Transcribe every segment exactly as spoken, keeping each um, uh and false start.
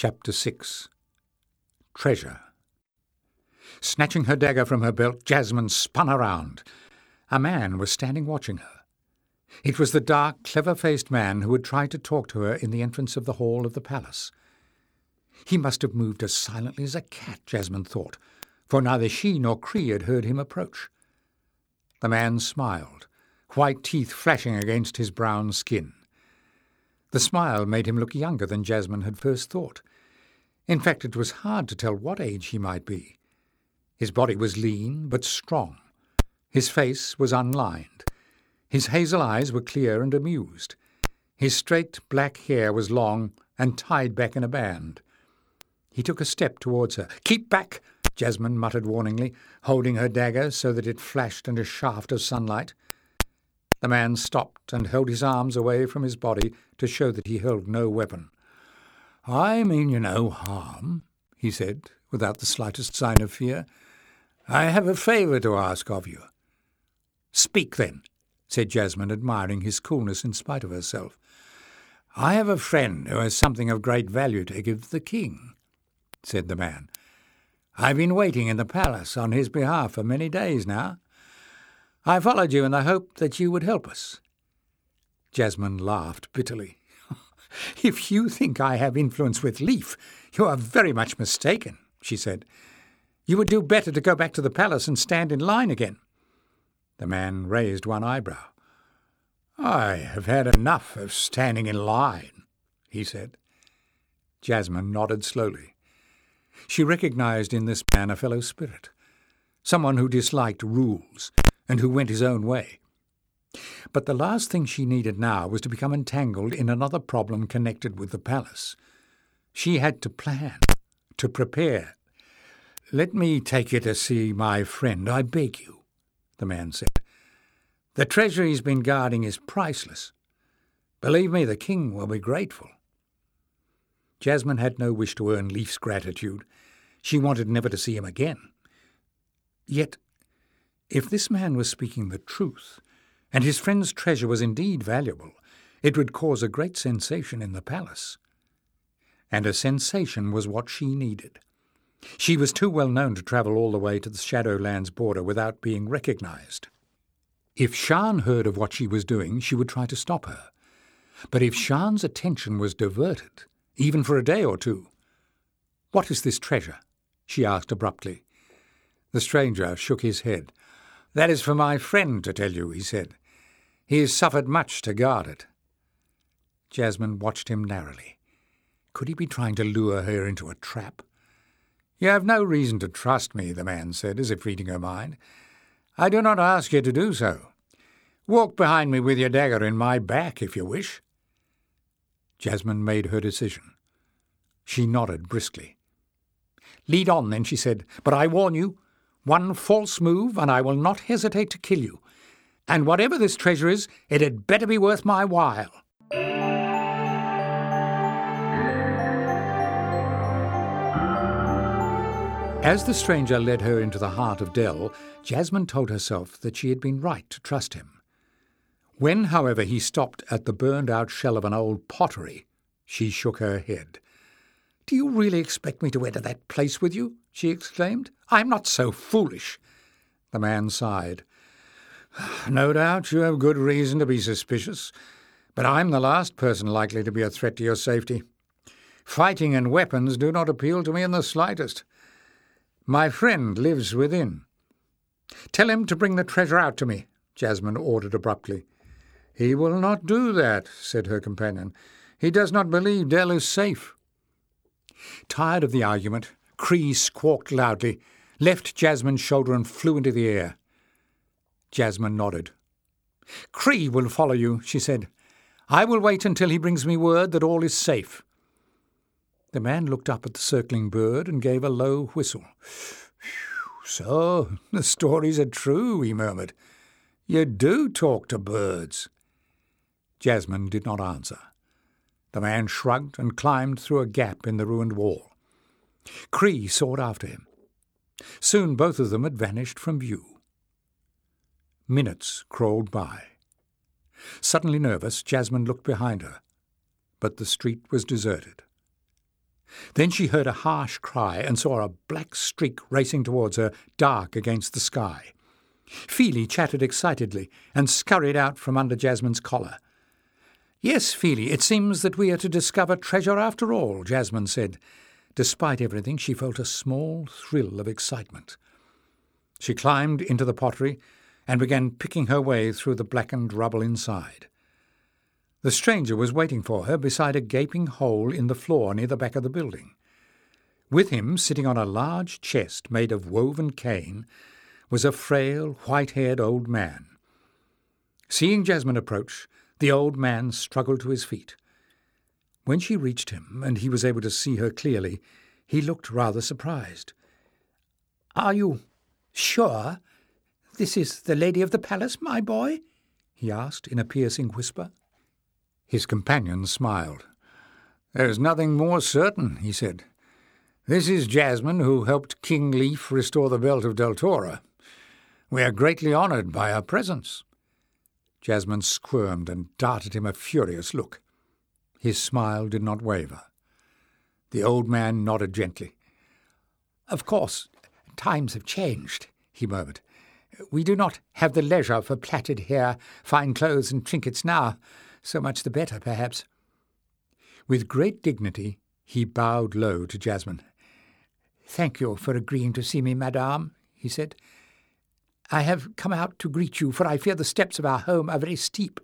Chapter six. Treasure. Snatching her dagger from her belt, Jasmine spun around. A man was standing watching her. It was the dark, clever-faced man who had tried to talk to her in the entrance of the hall of the palace. He must have moved as silently as a cat, Jasmine thought, for neither she nor Cree had heard him approach. The man smiled, white teeth flashing against his brown skin. The smile made him look younger than Jasmine had first thought. In fact, it was hard to tell what age he might be. His body was lean but strong. His face was unlined. His hazel eyes were clear and amused. His straight black hair was long and tied back in a band. He took a step towards her. "Keep back!" Jasmine muttered warningly, holding her dagger so that it flashed in a shaft of sunlight. The man stopped and held his arms away from his body to show that he held no weapon. "I mean you no harm," he said, without the slightest sign of fear. "I have a favour to ask of you." "Speak, then," said Jasmine, admiring his coolness in spite of herself. "I have a friend who has something of great value to give the king," said the man. "I've been waiting in the palace on his behalf for many days now. I followed you in the hope that you would help us." Jasmine laughed bitterly. "If you think I have influence with Leif, you are very much mistaken," she said. "You would do better to go back to the palace and stand in line again." The man raised one eyebrow. "I have had enough of standing in line," he said. Jasmine nodded slowly. She recognized in this man a fellow spirit, someone who disliked rules and who went his own way. But the last thing she needed now was to become entangled in another problem connected with the palace. She had to plan, to prepare. "Let me take you to see my friend, I beg you," the man said. "The treasure he's been guarding is priceless. Believe me, the king will be grateful." Jasmine had no wish to earn Leif's gratitude. She wanted never to see him again. Yet, if this man was speaking the truth, and his friend's treasure was indeed valuable, it would cause a great sensation in the palace. And a sensation was what she needed. She was too well known to travel all the way to the Shadowlands border without being recognized. If Shan heard of what she was doing, she would try to stop her. But if Shan's attention was diverted, even for a day or two— "What is this treasure?" she asked abruptly. The stranger shook his head. "That is for my friend to tell you," he said. "He has suffered much to guard it." Jasmine watched him narrowly. Could he be trying to lure her into a trap? "You have no reason to trust me," the man said, as if reading her mind. "I do not ask you to do so. Walk behind me with your dagger in my back, if you wish." Jasmine made her decision. She nodded briskly. "Lead on, then," she said. "But I warn you, one false move and I will not hesitate to kill you. And whatever this treasure is, it had better be worth my while." As the stranger led her into the heart of Dell, Jasmine told herself that she had been right to trust him. When, however, he stopped at the burned-out shell of an old pottery, she shook her head. "Do you really expect me to enter that place with you?" she exclaimed. "I'm not so foolish." The man sighed. "No doubt you have good reason to be suspicious, but I'm the last person likely to be a threat to your safety. Fighting and weapons do not appeal to me in the slightest. My friend lives within." "Tell him to bring the treasure out to me," Jasmine ordered abruptly. "He will not do that," said her companion. "He does not believe Dell is safe." Tired of the argument, Cree squawked loudly, left Jasmine's shoulder and flew into the air. Jasmine nodded. "Cree will follow you," she said. "I will wait until he brings me word that all is safe." The man looked up at the circling bird and gave a low whistle. "So, the stories are true," he murmured. "You do talk to birds." Jasmine did not answer. The man shrugged and climbed through a gap in the ruined wall. Cree soared after him. Soon both of them had vanished from view. Minutes crawled by. Suddenly nervous, Jasmine looked behind her, but the street was deserted. Then she heard a harsh cry and saw a black streak racing towards her, dark against the sky. Feely chattered excitedly and scurried out from under Jasmine's collar. "Yes, Feely, it seems that we are to discover treasure after all," Jasmine said. Despite everything, she felt a small thrill of excitement. She climbed into the pottery and began picking her way through the blackened rubble inside. The stranger was waiting for her beside a gaping hole in the floor near the back of the building. With him, sitting on a large chest made of woven cane, was a frail, white-haired old man. Seeing Jasmine approach, the old man struggled to his feet. When she reached him and he was able to see her clearly, he looked rather surprised. "Are you sure this is the lady of the palace, my boy?" he asked in a piercing whisper. His companion smiled. "There is nothing more certain," he said. "This is Jasmine, who helped King Leif restore the belt of Deltora. We are greatly honoured by her presence." Jasmine squirmed and darted him a furious look. His smile did not waver. The old man nodded gently. "Of course, times have changed," he murmured. "We do not have the leisure for plaited hair, fine clothes and trinkets now. So much the better, perhaps." With great dignity, he bowed low to Jasmine. "Thank you for agreeing to see me, madame," he said. "I have come out to greet you, for I fear the steps of our home are very steep."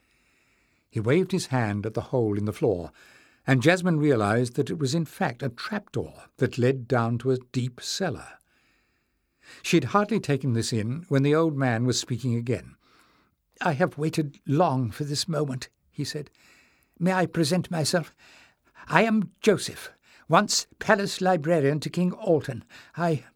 He waved his hand at the hole in the floor, and Jasmine realized that it was in fact a trapdoor that led down to a deep cellar. She had hardly taken this in when the old man was speaking again. "I have waited long for this moment," he said. "May I present myself? I am Joseph, once palace librarian to King Alton. I...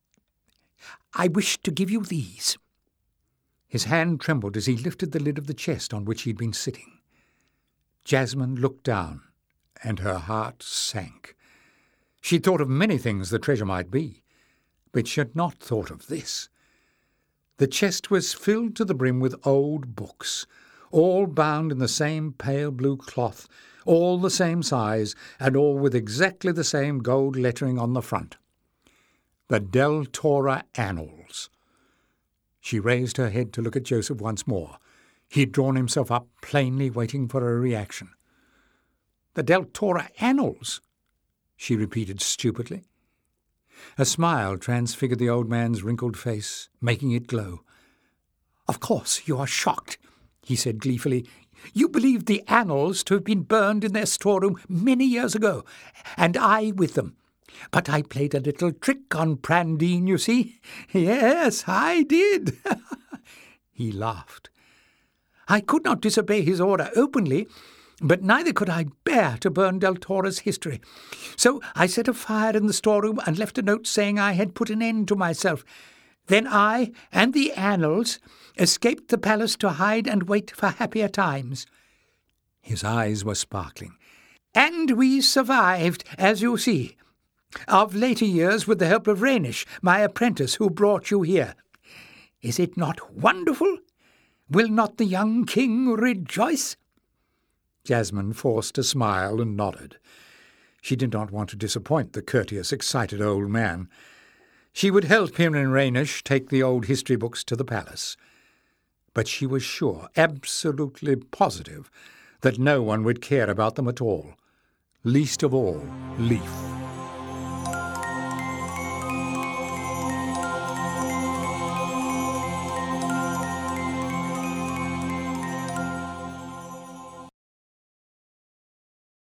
I wish to give you these." His hand trembled as he lifted the lid of the chest on which he had been sitting. Jasmine looked down, and her heart sank. She had thought of many things the treasure might be, but she had not thought of this. The chest was filled to the brim with old books, all bound in the same pale blue cloth, all the same size, and all with exactly the same gold lettering on the front. The Deltora Annals. She raised her head to look at Joseph once more. He had drawn himself up, plainly waiting for a reaction. "The Deltora Annals," she repeated stupidly. A smile transfigured the old man's wrinkled face, making it glow. "Of course you are shocked," he said gleefully. "You believed the annals to have been burned in their storeroom many years ago, and I with them. But I played a little trick on Prandine, you see. Yes, I did." He laughed. "I could not disobey his order openly, but neither could I bear to burn Deltora's history. So I set a fire in the storeroom and left a note saying I had put an end to myself. Then I and the annals escaped the palace to hide and wait for happier times." His eyes were sparkling. "And we survived, as you see. Of later years, with the help of Rhaenish, my apprentice, who brought you here. Is it not wonderful? Will not the young king rejoice?" Jasmine forced a smile and nodded. She did not want to disappoint the courteous, excited old man. She would help him and Rhaenish take the old history books to the palace. But she was sure, absolutely positive, that no one would care about them at all, least of all Leif.